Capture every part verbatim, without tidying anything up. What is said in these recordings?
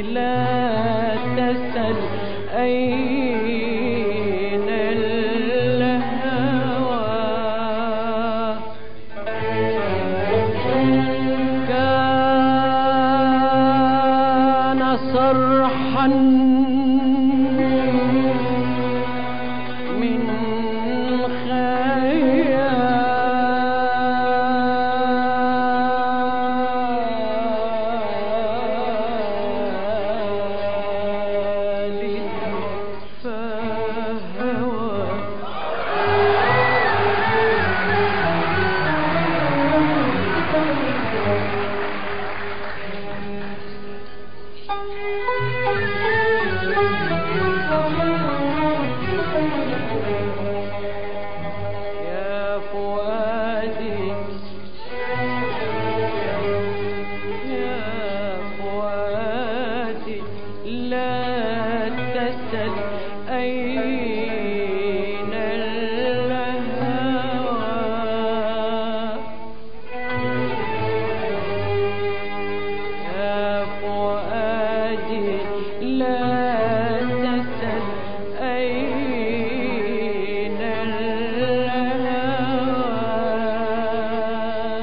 لا تسل أين الهوى كان صرحا من أين الهوى يا فؤادي لا تسل أين الهوى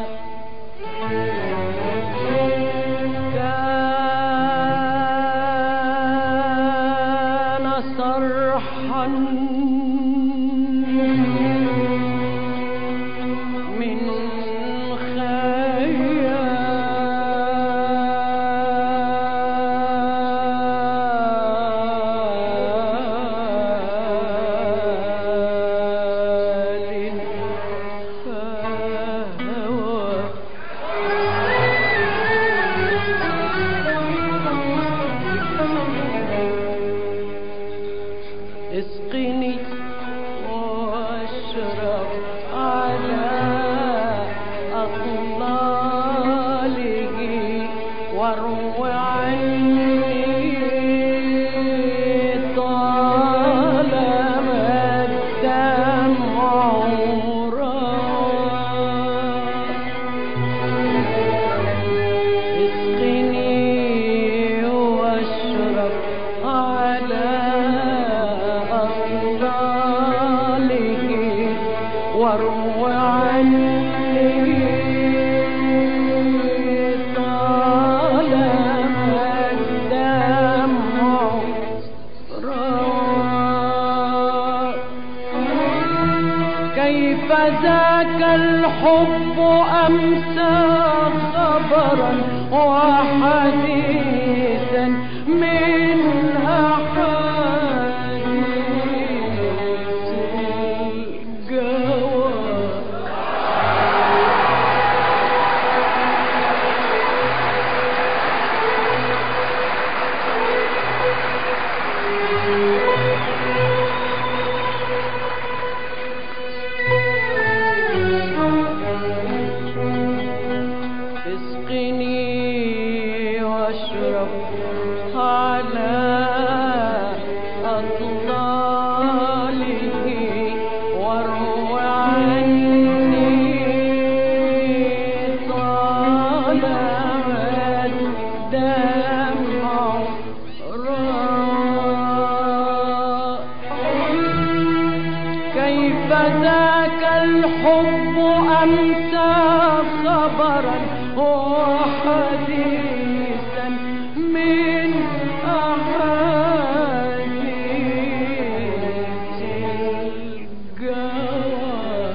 كان صرحا من خيال فهوى اسقني واشرب على أطلاله واروي عني طالما الدمع اسقني واشرب على واروي عني طالما الدمع روى كيف ذاك الحب أمسى خبرا وحديثا من أحاديث الجوى اسقني واشرب على أطلاله واروي عني طالما الدمع روى كيف ذاك الحب أمسى خبرا وحديثا من أحاديث الجوى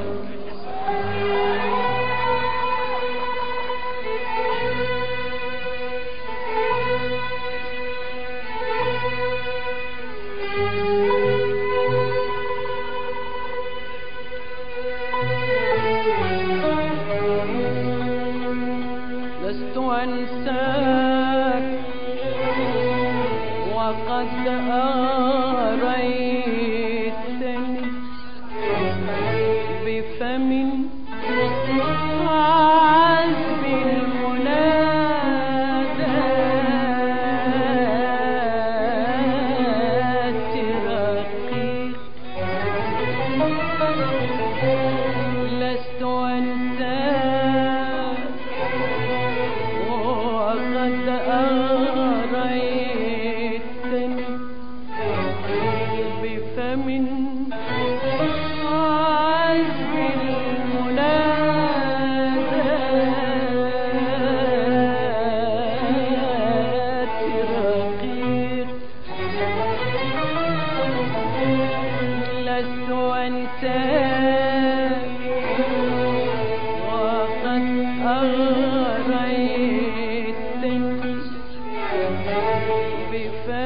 لست أنساك وقد أريتني بفم عذب المنادات رقيق لست أنساك وقد أريتني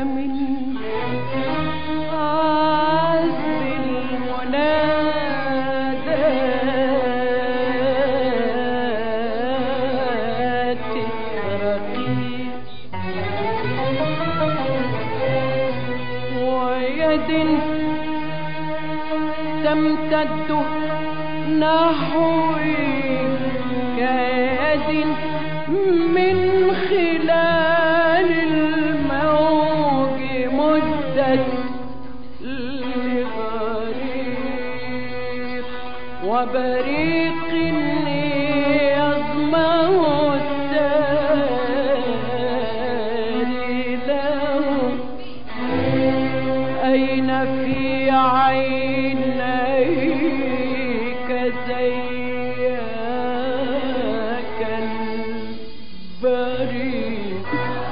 من عذب المنادات الرقيق ويد تمتد نحوي كيد من خلال الموج مدت لغريق وبريق يظمأ الساري له أين في عينيك زيك البريق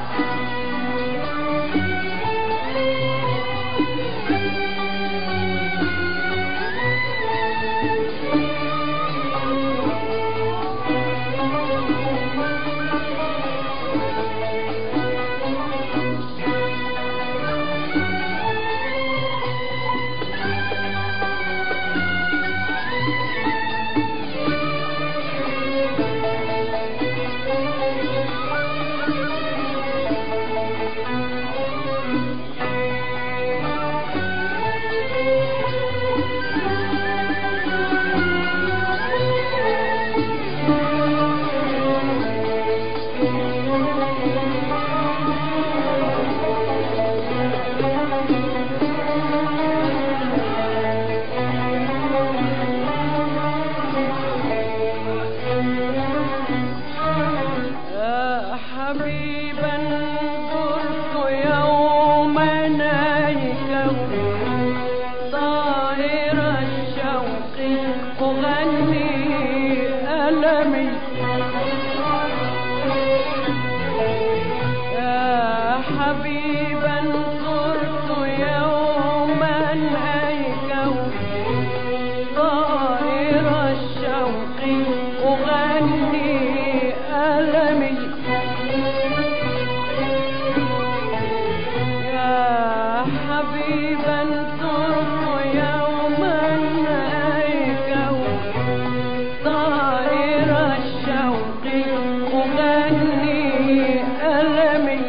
حبيبا زرت يوما نايكه طائر الشوق أغني ألمي يا حبيبا زرت يوما نايكه طائر الشوق أغني ألمي حبيبا زرت يوما نايكه طائر الشوق أغني ألمي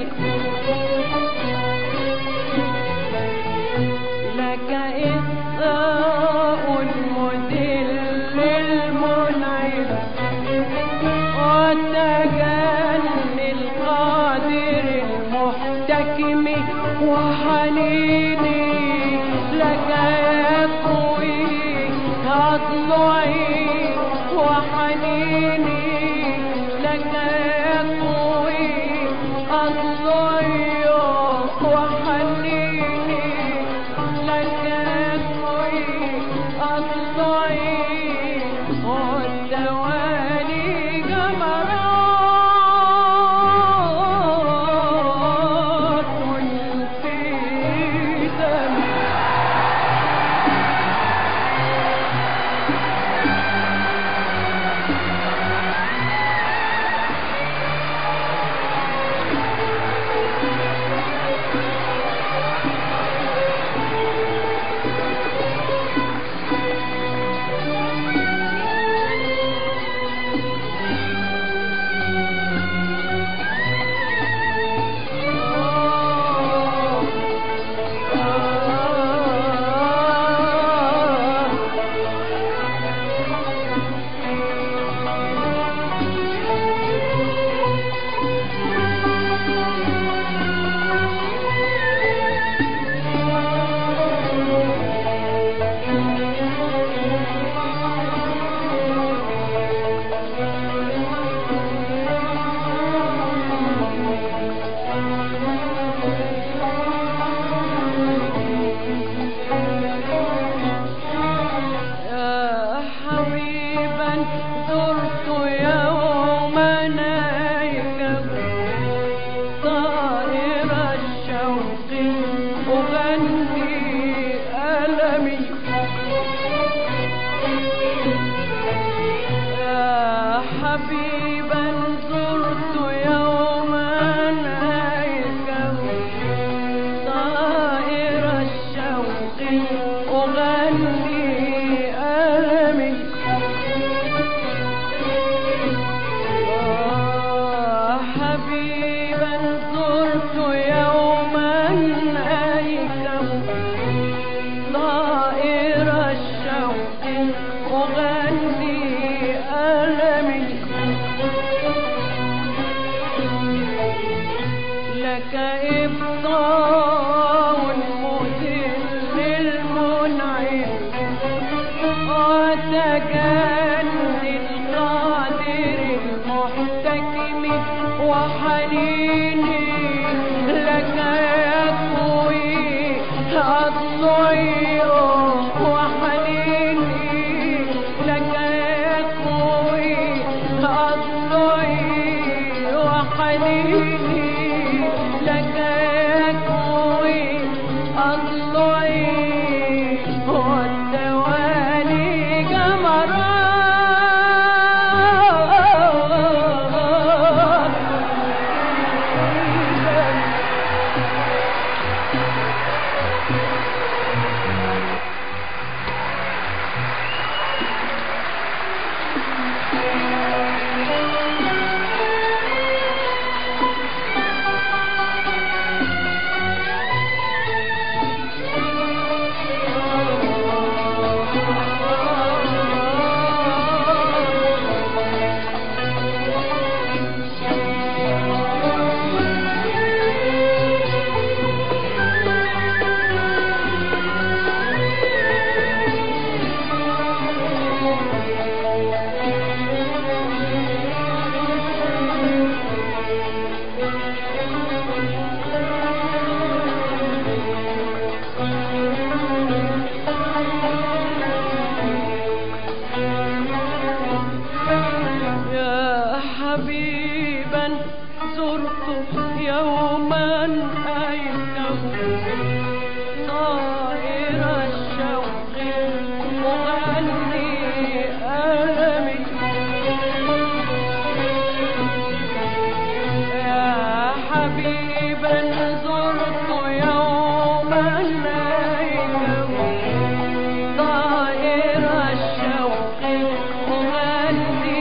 لك إسراء المذل المنعم وتجني القادر المحتكم وحنيني لك يكوي أضلعي وحنيني لك يكوي أضلعي وحنيني لك يكوي أضلعي والدوالي جمرات في والمذل المنعم وتجلي القادر المحتكم وحنيني لك يكوي أضلعي وحنيني لك يكوي أضلعي وحنيني لك يكوي أضلعي والتوالي جمرات حبيبا زرت يوما أيته طائر الشوق مغني ألمي يا حبيبا زرت يوما أيته طائر الشوق مغني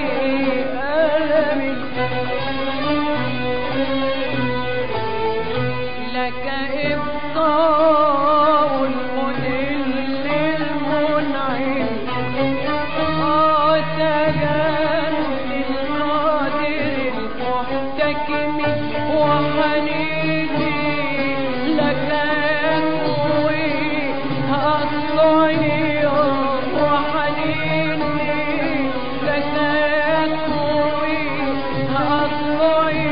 لك إبطاء المذل المنعم وتجلي القادر المحتكم وحنيني لك يكوي أضلعي وحنيني لك يكوي أضلعي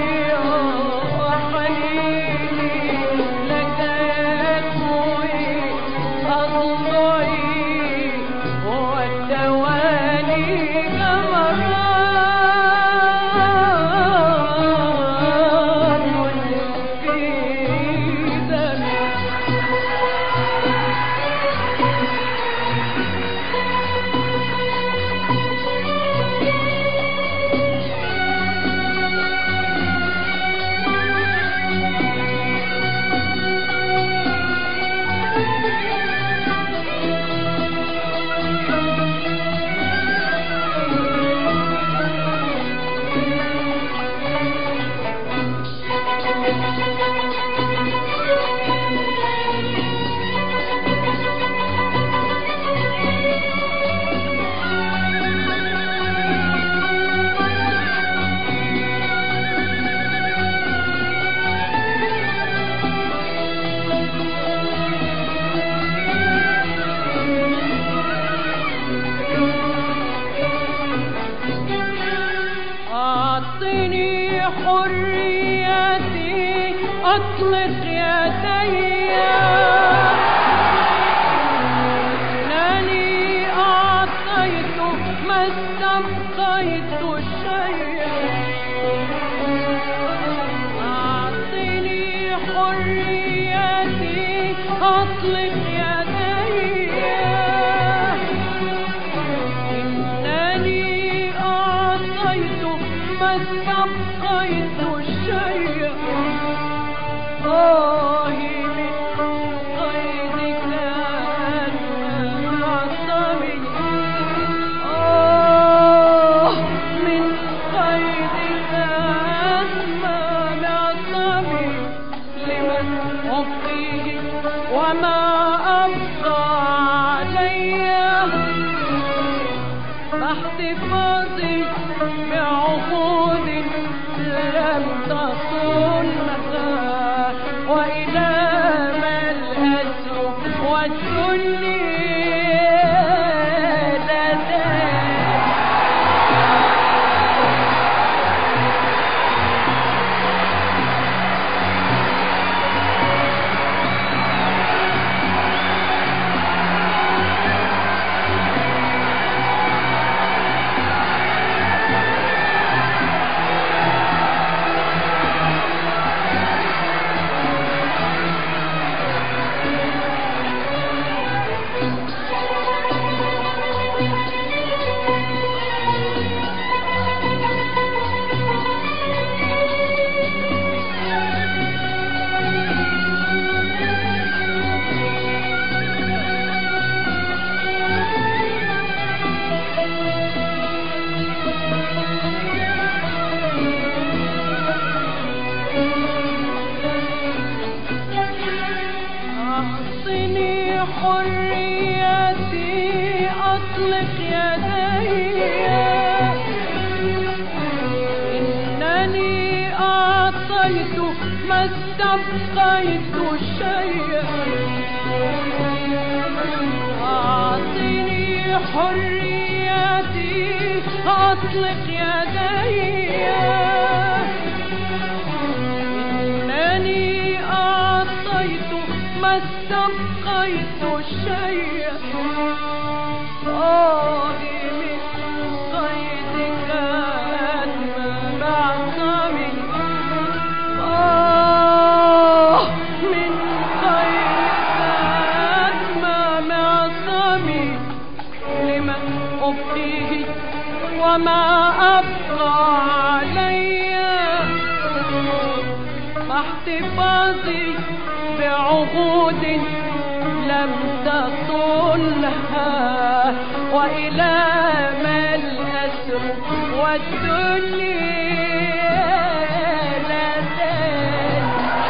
أعطني حريتي أطلق يدي إنني أعطيت ما استبقيت شيئا أعطني حريتي أطلق يدي إنني أعطيت ما استبقيت شيئا آه من قيدك معصمي آه من قيدك معصمي لمن أبقيه وما أبقى علي باحتفاظي بعقود لم تصنها وإلى حريتي أطلق يدي، إنني أعطيت ما استبقيت شيئا. أعطني حريتي أطلق يدي، إنني أعطيت ما استبقيت شيئا. آهي من قيدك أتمام عصامي، آه من قيدك أتمام عصامي، لمن أبقيه وما أبقى علي، مع احتفاظي بعهود لم تصلها، وإلى ما الأسر والدنيا لا تنسى.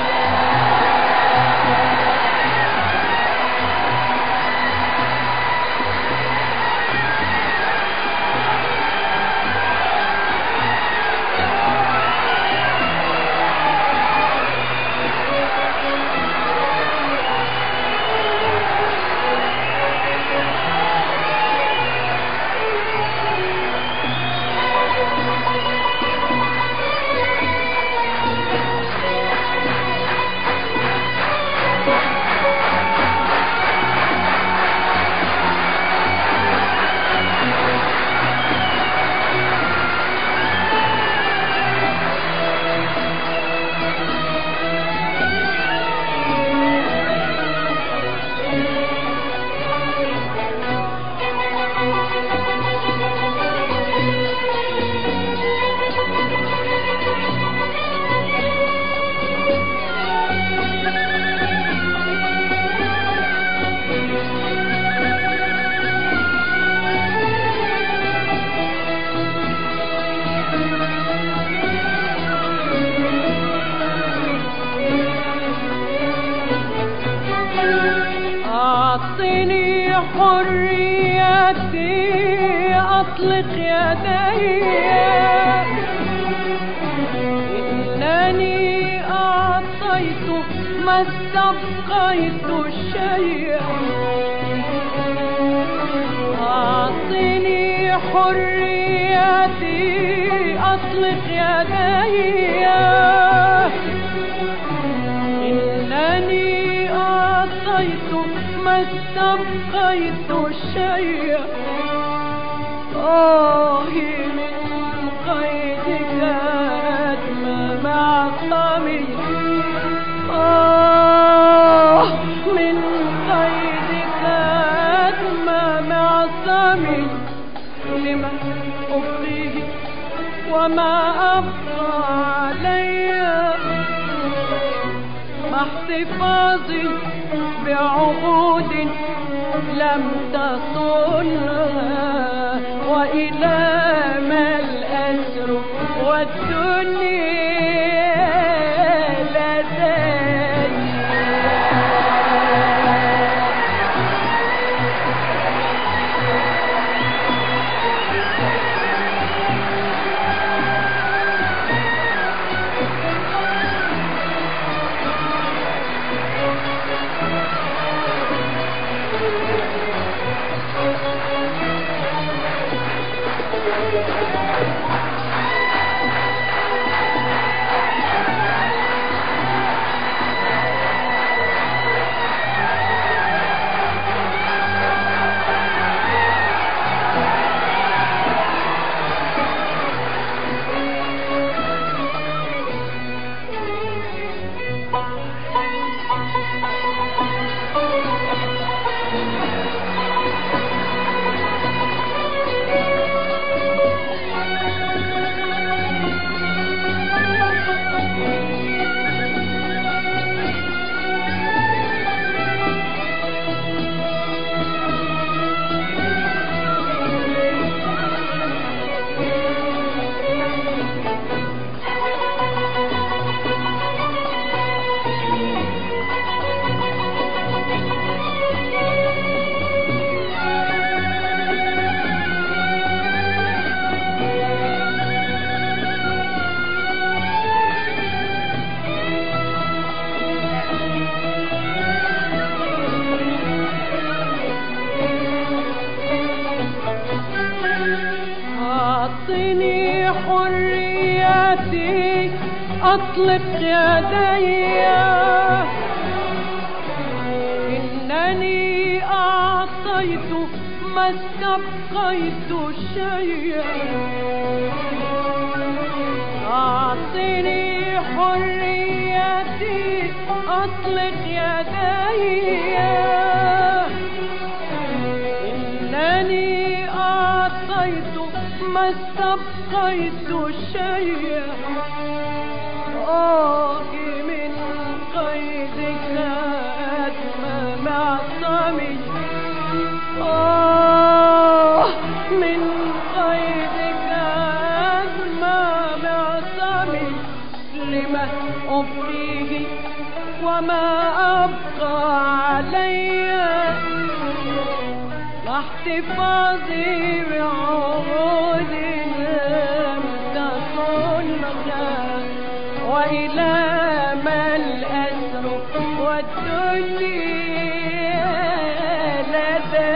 أعطني حريتي أطلق يدي، إنني أعطيت ما استبقيت شيئا. أعطني حريتي أطلق يدي، إنني أعطيت ما استبقيت شيئا. آهي من قيدك أتمام عصامي، آه من قيدك أتمام عصامي، لمن أبقيه وما أبقى علي، مع احتفاظي بعهود لم تصلها، وإلى ما الأسر والدنيا لا تنسى. أطلق يدي إنني أعطيت ما استبقيت شيئا أعطني حريتي أطلق يدي إنني أعطيت ما استبقيت شيئا آه من قيدك أدمى معصمي آه من قيدك أدمى معصمي لما أبقيه وما أبقى علي احتفاظي بعهود لم تكن مكان وإلى ما الأسر والدنيا لدي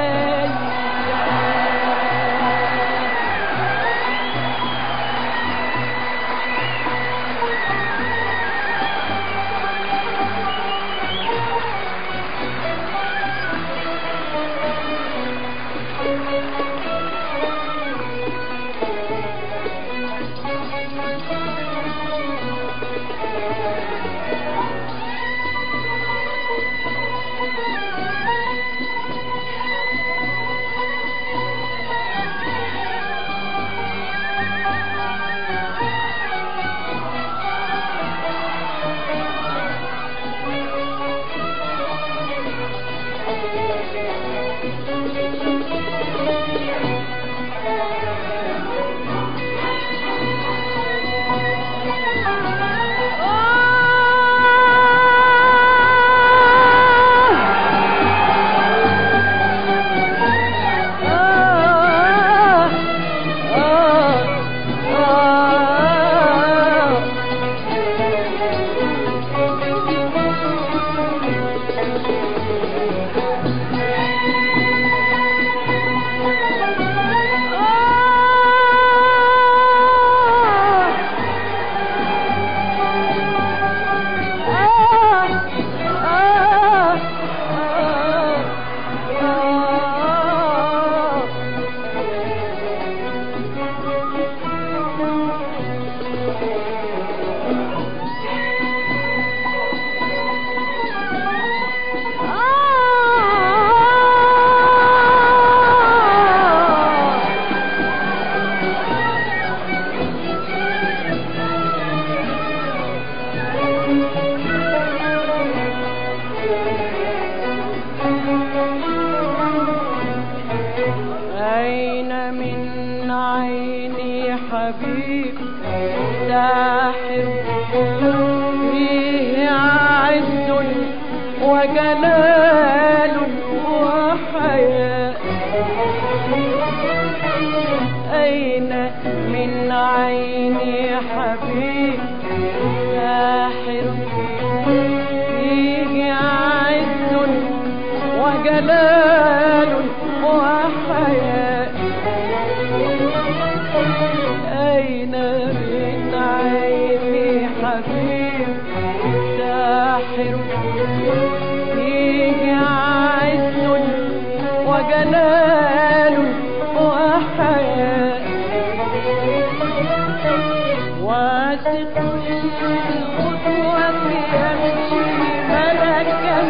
حبيب ساحر فيه عز وجلال وحياء أين من عيني حبيب ساحر فيه عز وجلال وحياء أين من عيني حبيب ساحر فيه عز وجلال وحياء واثق الخطوة يمشي ملكا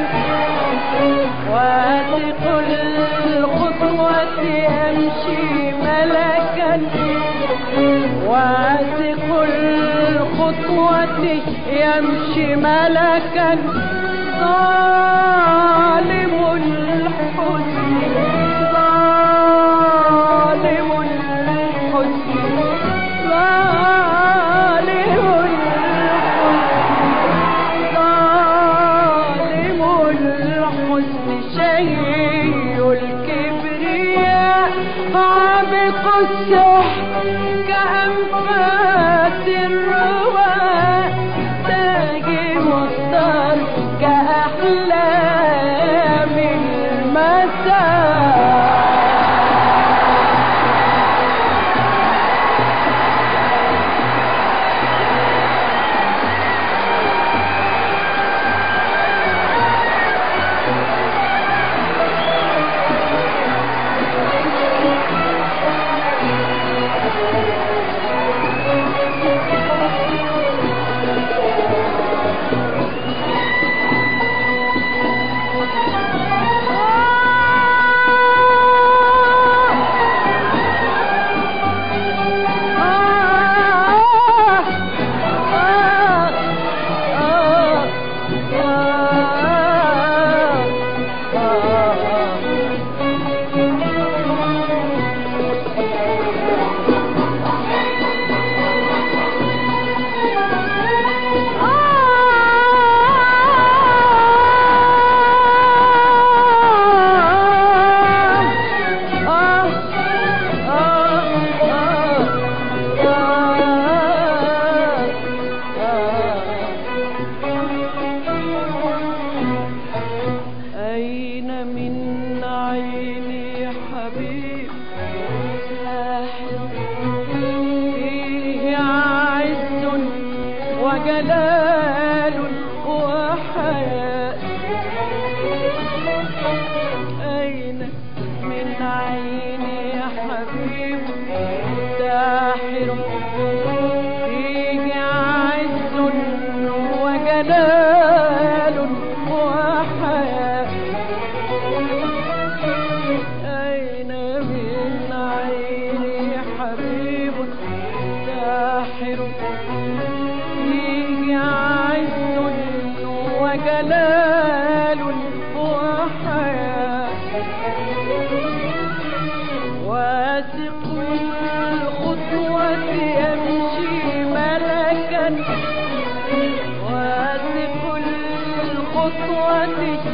واثق الخطوة يمشي ملكا واثق الخطوة يمشي ملكا ظالم الحزن ظالم الحزن ظالم الحزن ظالم الحزن شيء الكبرياء عابق السحر كأنفاس الرواء تاجي مختار كأحلام المساء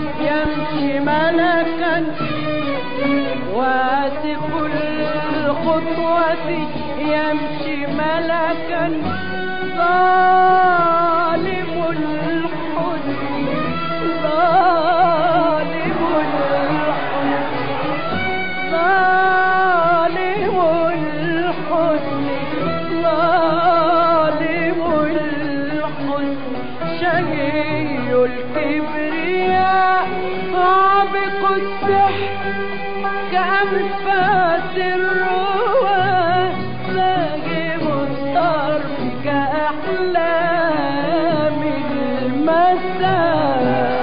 يمشي ملكا واثق الخطوة يمشي ملكا ظالم الحزن ظالم الحزن ظالم الحزن ظالم الحزن شهي الكبرياء عابق السحر كأنفاس الروى ساجم الطرف كأحلام المساء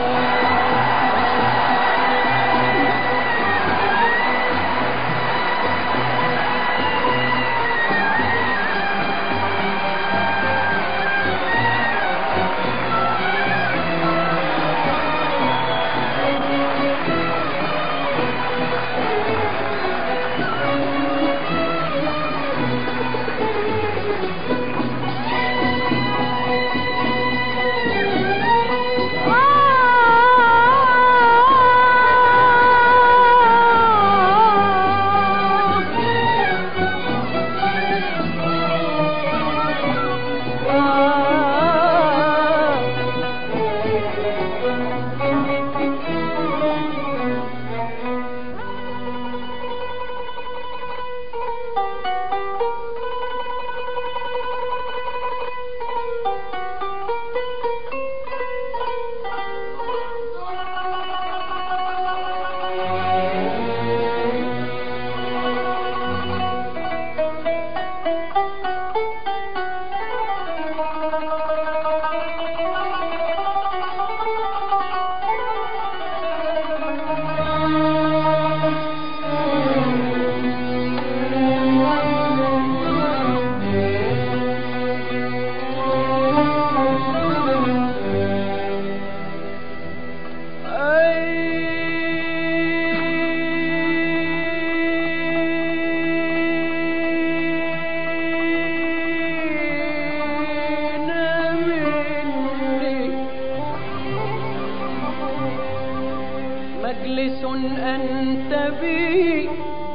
مجلس أنت به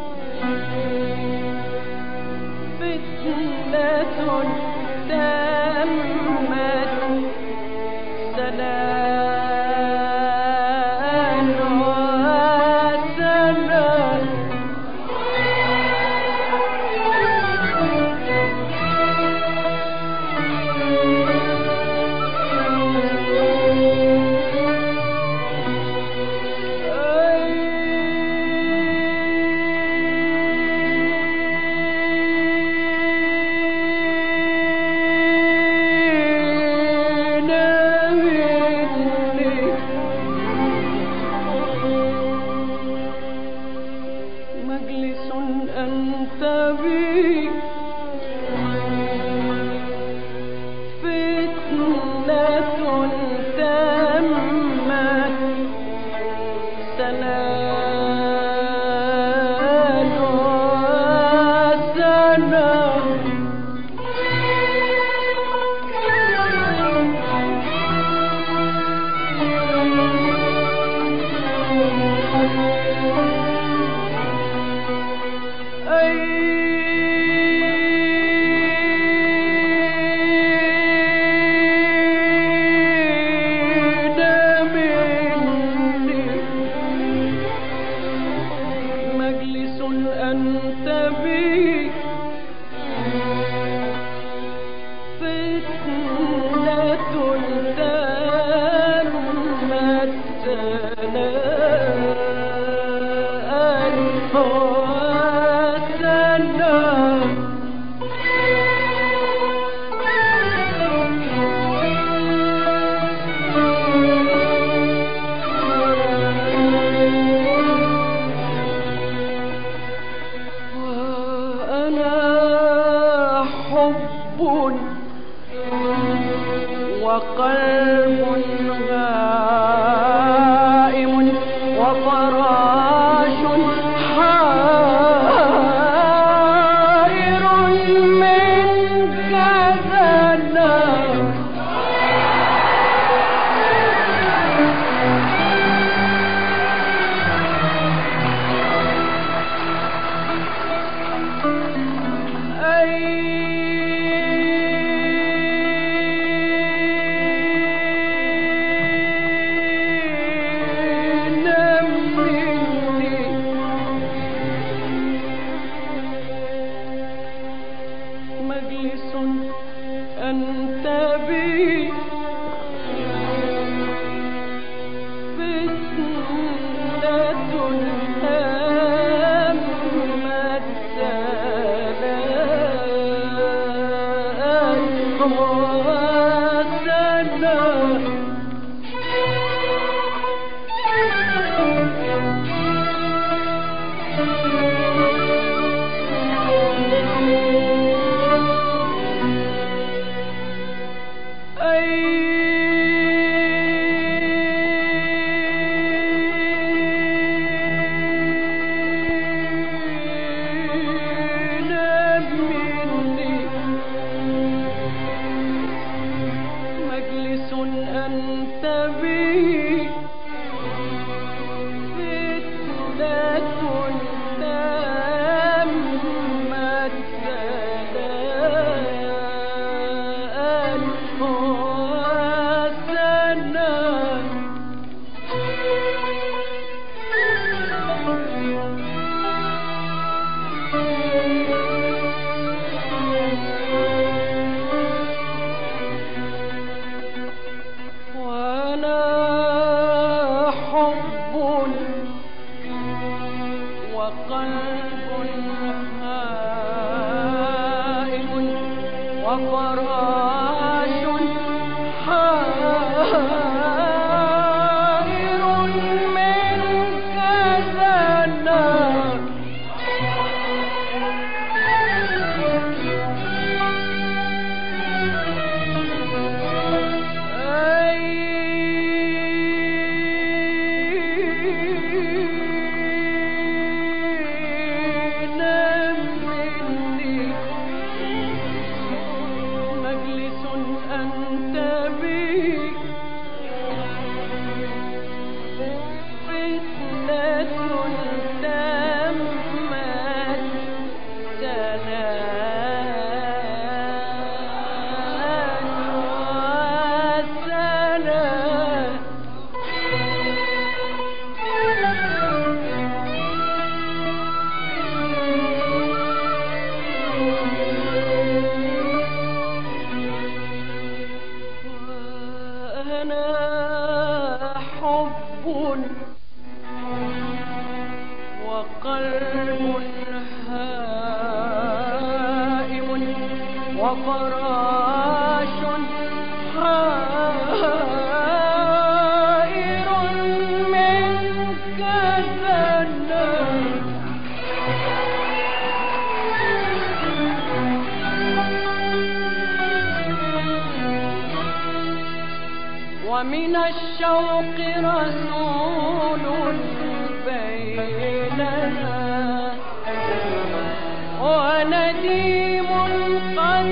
فتنة تمت سلام وسلام مجلس أنت به فتنة تمت سنان وسنة أنت بي فتنة تمت سناء وسنة وقلب غائم وفراش حار وقلب هائم وفراش حائر من كذا وقلب هائم وفراش حائر من كذا ومن الشوق رسول بيننا ونديم قد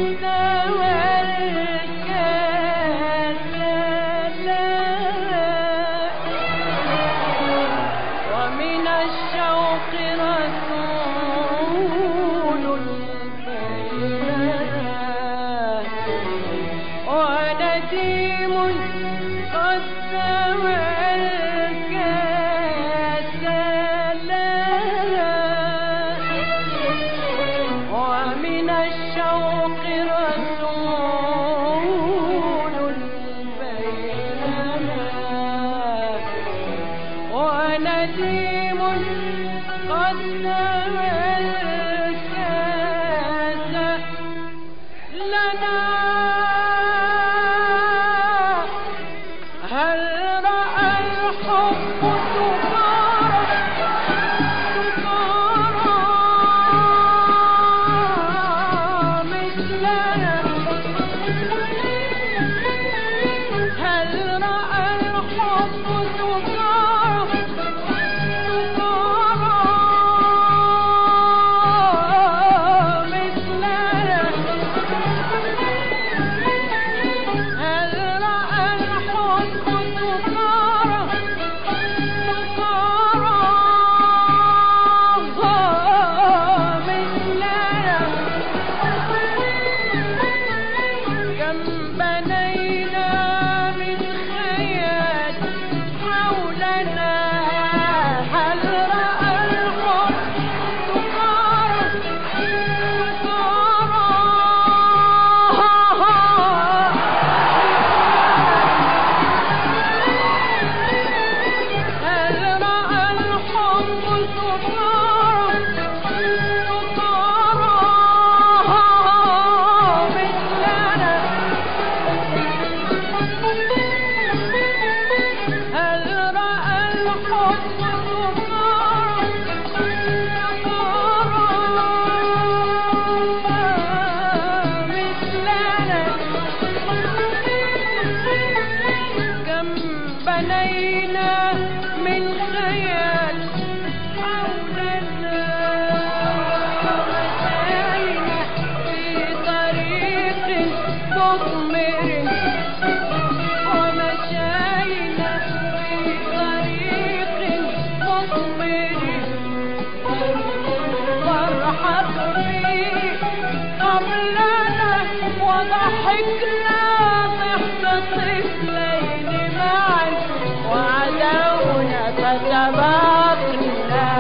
تولى ومن الشوق رسول بيننا ونديم قد ومن الشوق رسول بيننا ونديم قد تركز لنا هل رأى الحب سكارى سكارى مثلنا هل رأى الحب سكارى سكارى مثلنا هل رأى الحب سكارى سكارى مثلنا كم بنينا من خيال حولنا هل رأى الحب سكارى سكارى هل رأى الحب سكارى سكارى مثلنا هل رأى الحب سكارى سكارى مثلنا كم بنينا من خيال حولنا ومشينا في طريق مثمر ومشينا في طريق مثمر فرحت فيه قبلنا وضحكنا ضحك طفلين معا وعدونا فتباقنا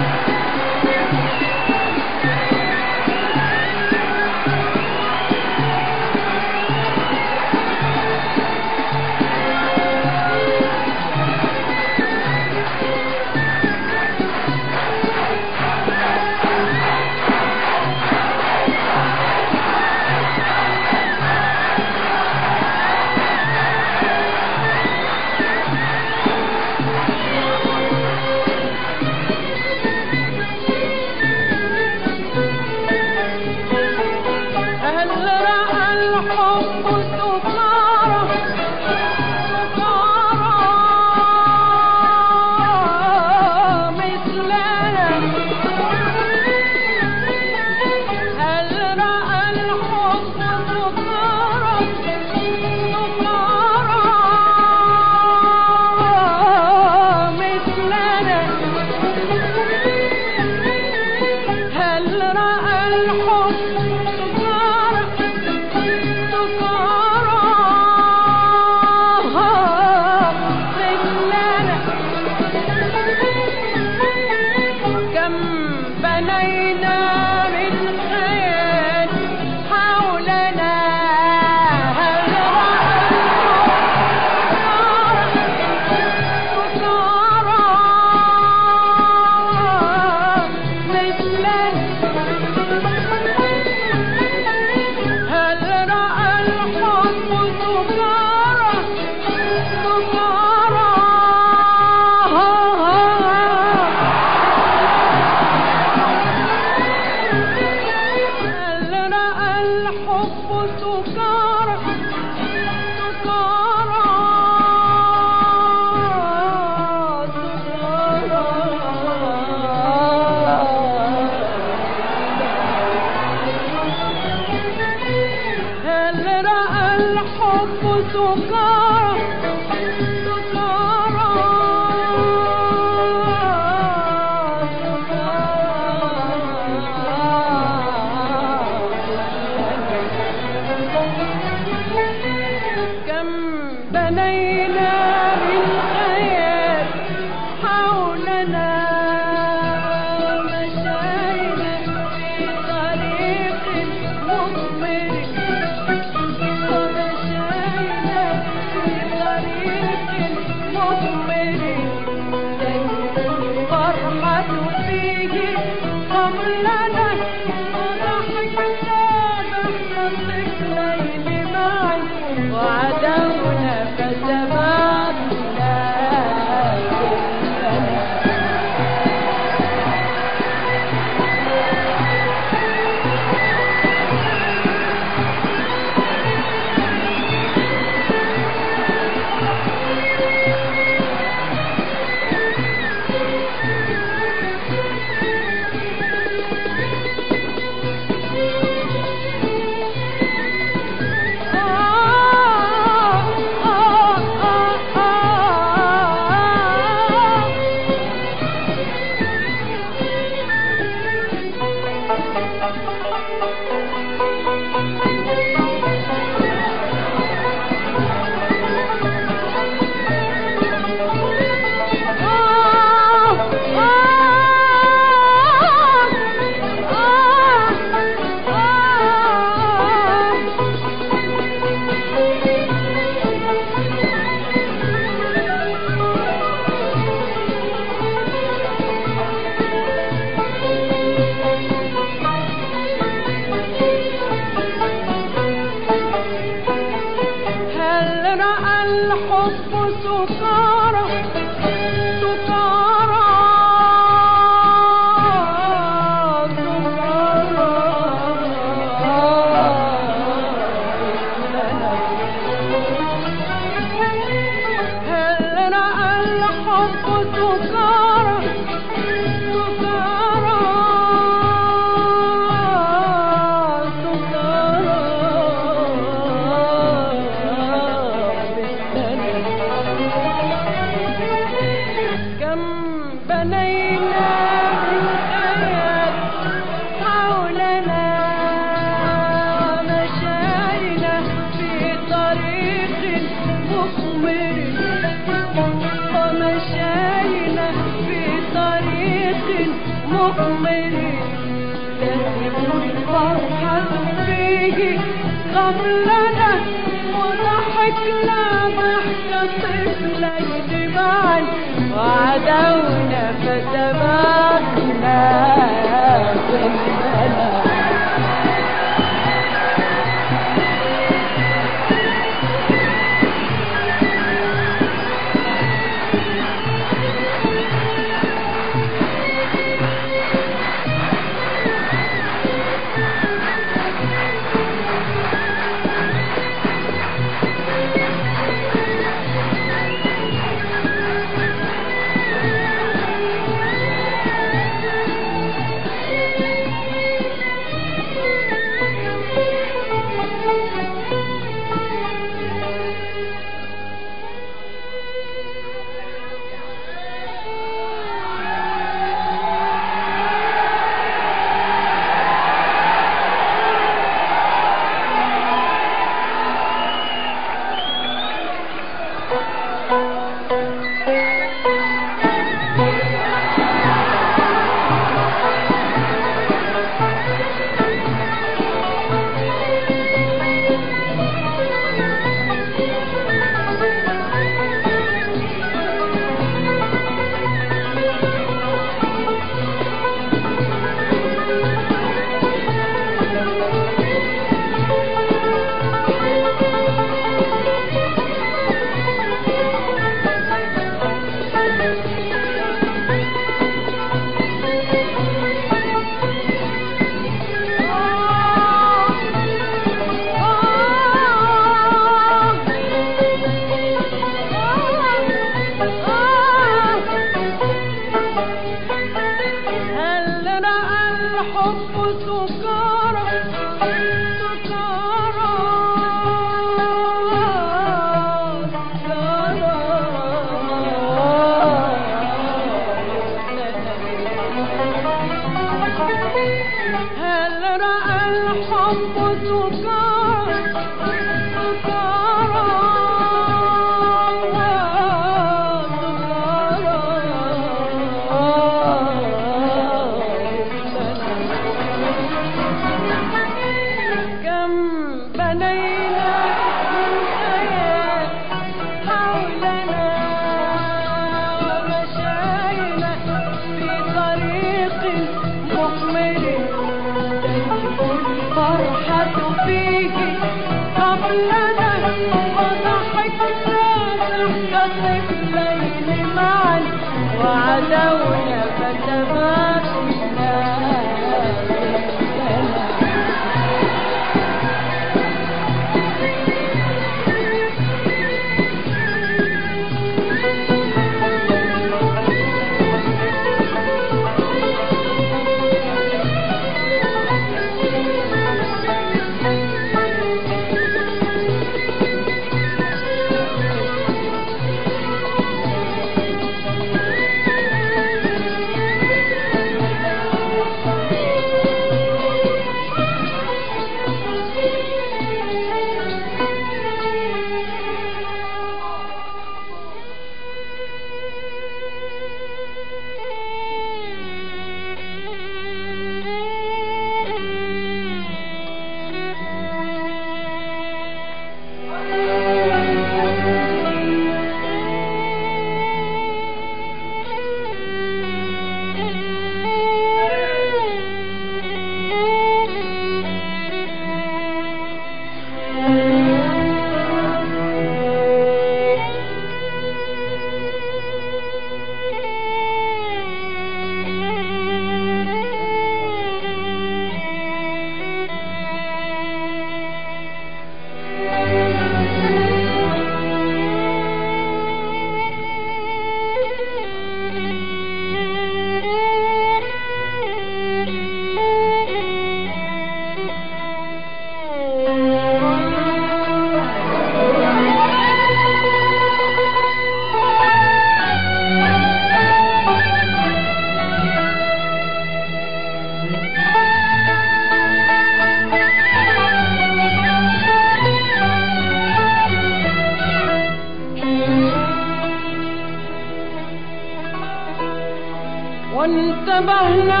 وانتبهنا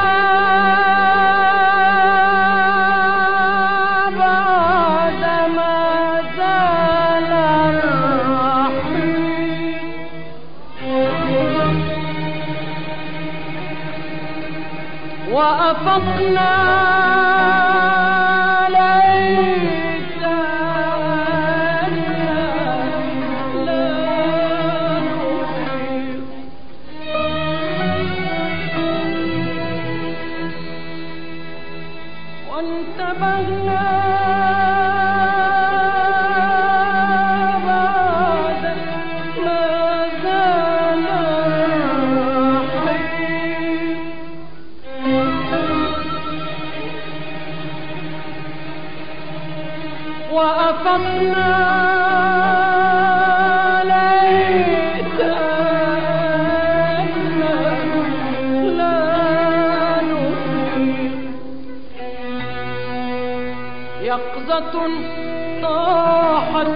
بعدما زال الرحيل وأفقنا ليت لا نطيق وانتبهنا بعد ما زال الرحيل وأفقنا ليت لا نطيق يقظة طاحت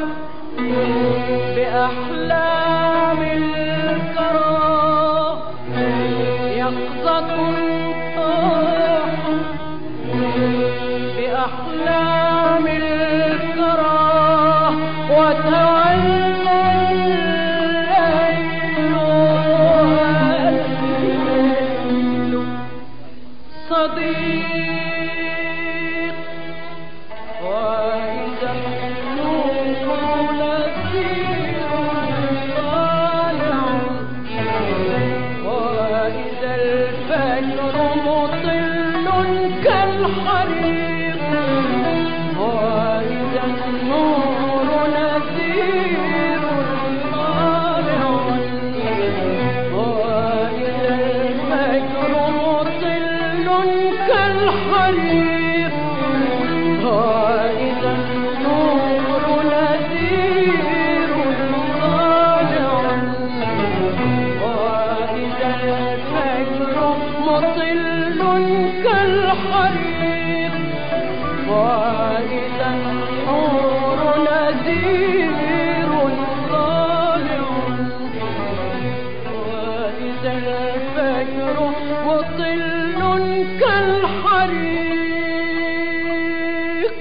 بأحلام الكرى يقظة طاحت بأحلام الكرى وتولى الليل والليل صديق وإذا النور نسير طالع وإذا الفجر مطل كالحريق وإذا النور نسير طالع وإذا الفجر مطل كالحريق وإذا النور نسير طالع وإذا الفجر مطل كالحريق وإذا النور نذير طالع وإذا الفجر مطل كالحريق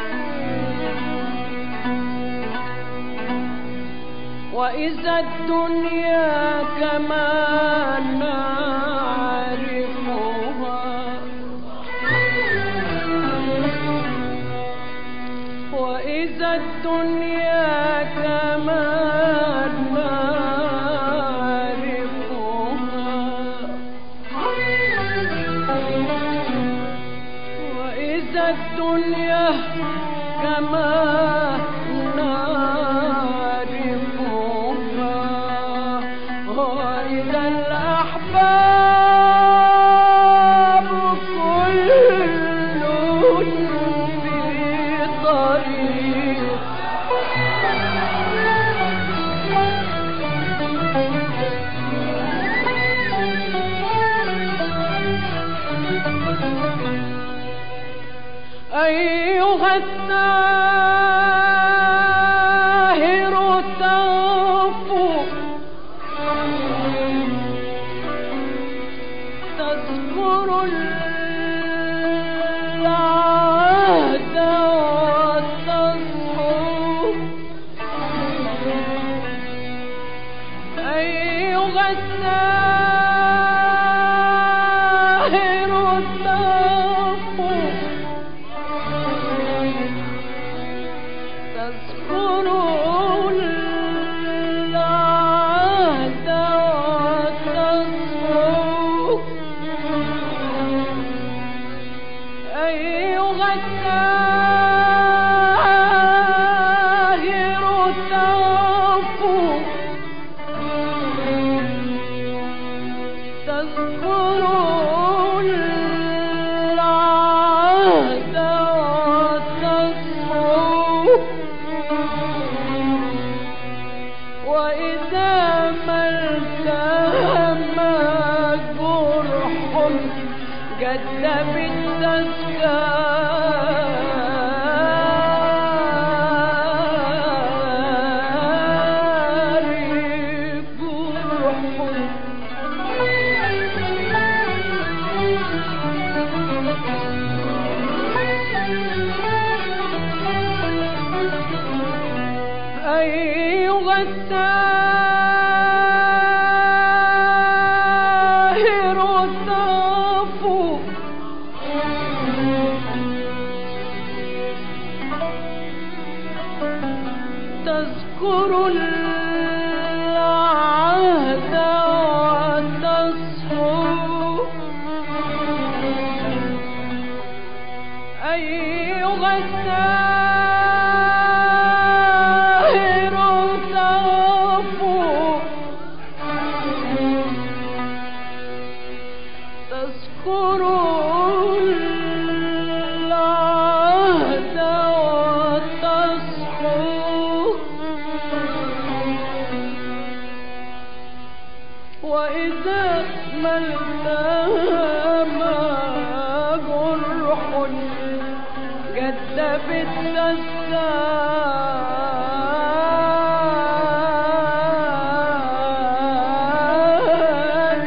وإذا الدنيا كما نعرفها وإذا الدنيا كما نعرفها وإذا الدنيا كما نعرفها وإذا الأحباب كل في طريق أيها الساهر تغفو تذكر العهد وتصحو أيها الساهر تغفو تذكر العهد وتصحو أيها الساهر تغفو تذكر العهد وتصحو وإذا ما التهم جرح جد بالتذكار جرح أيها الساهر صافو تذكر العهد وتصحو أيها الساهر صافو تذكر العهد وتصحو وإذا ما التهم جرح جد بالتذكار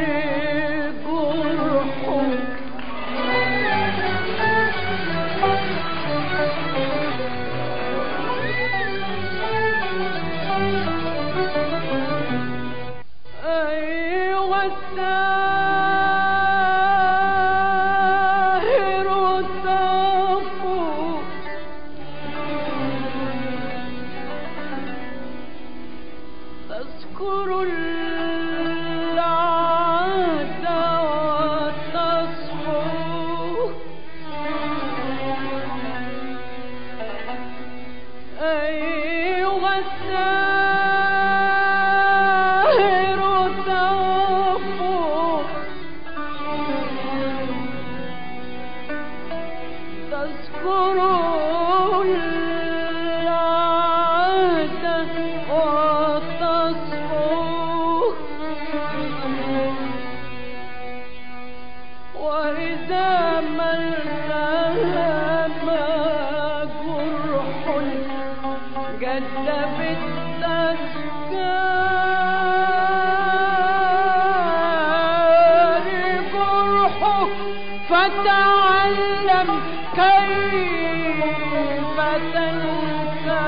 جرح أيها الساهر صافو تذكر العهد وتصحو أيها الساهر صافو تذكر العهد وتصحو وإذا ما التهم جرح جد بالتذكار جرحه فتعلم كيف تنسى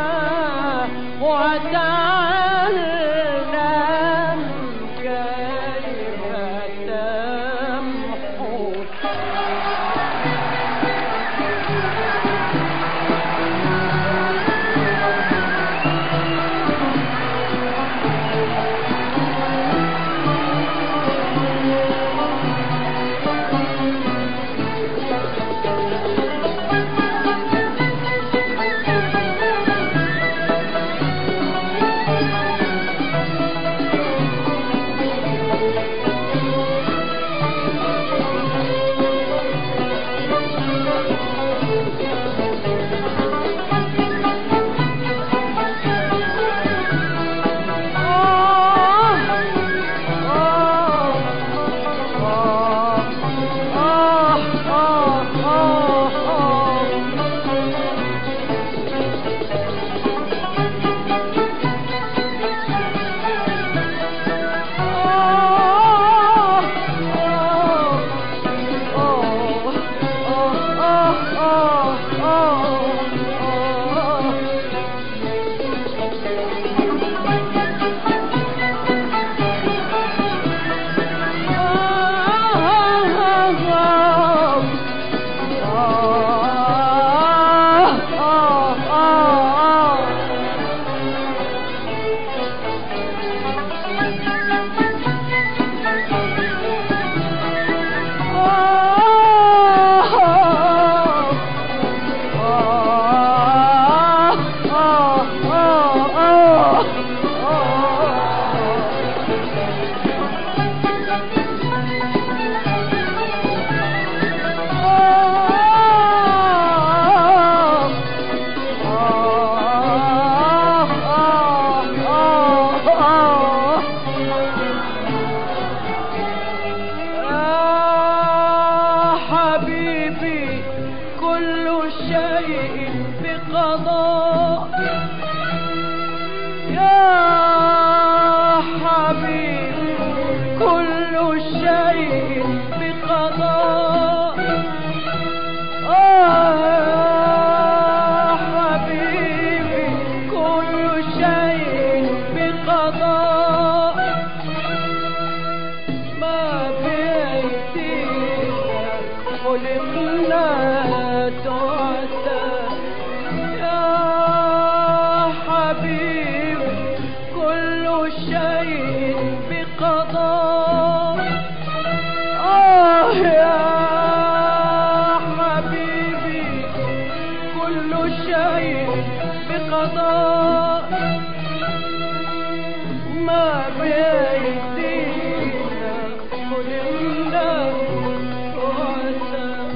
وتعلم كيف تمحو قضاء يا حبيبي كل شيء بقضاء آه يا حبيبي كل شيء شيء بقضاء ما بأيدينا خلقنا وعسى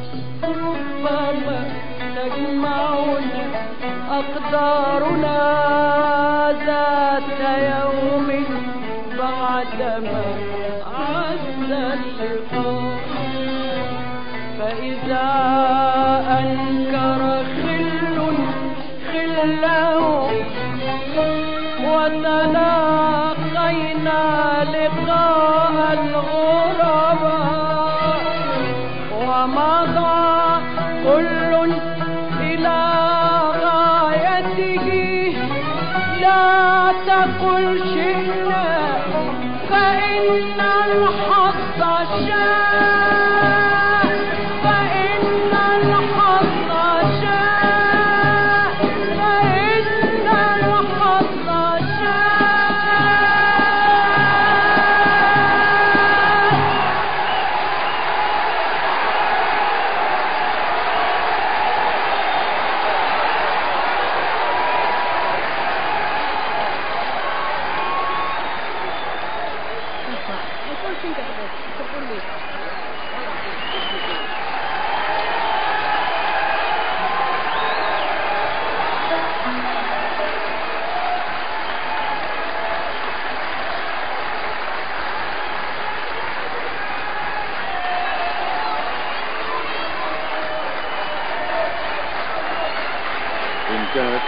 ربما تجمعنا أقدارنا ذات يوم بعدما عز اللقاء فإذا أنكر خل خله وتلاقينا لقاء الغرباء ومضى كل إلى غايته لا تقل شئنا فإن الحظ شاء فإن الحظ شاء فإن الحظ شاء انتهت.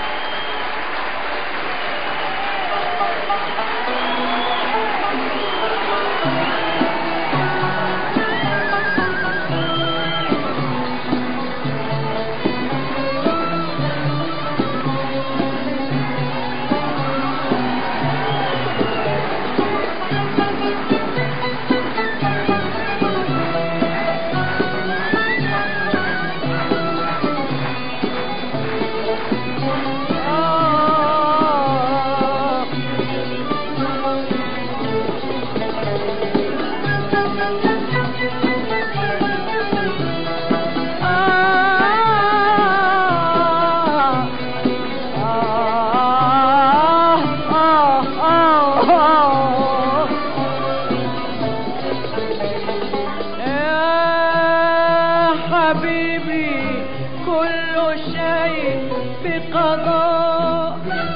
حبيبي كل شيء بقضاء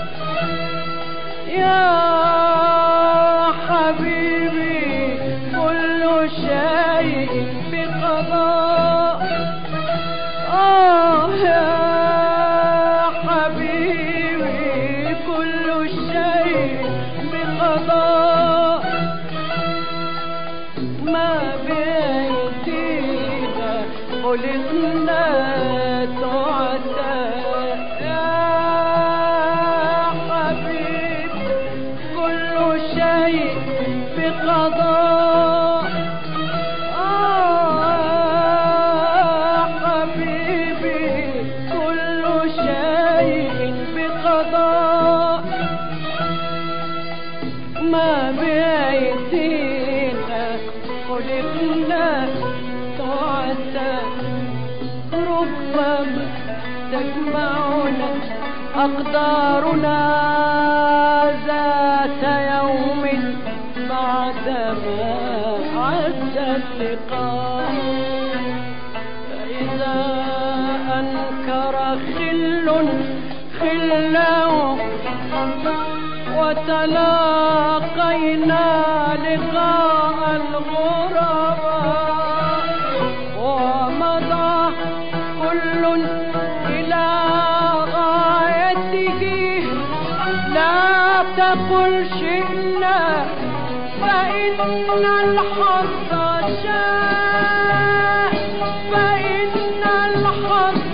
يا حبيبي كل شيء بقضاء آه يا حبيبي كل شيء بقضاء ما بأيدينا خلقنا تعسى يا حبيبي كل شيء بقضاء آه حبيبي كل شيء بقضاء ما بأيدينا خلقنا تعسى ربما تجمعنا أقدارنا ذات يوم بعدما عز اللقاء فإذا أنكر خل خله وتلاقينا لقاء الغرباء ومضى كل إلى غايته لا تقل شئنا فإن الحظ شاء فإن الحظ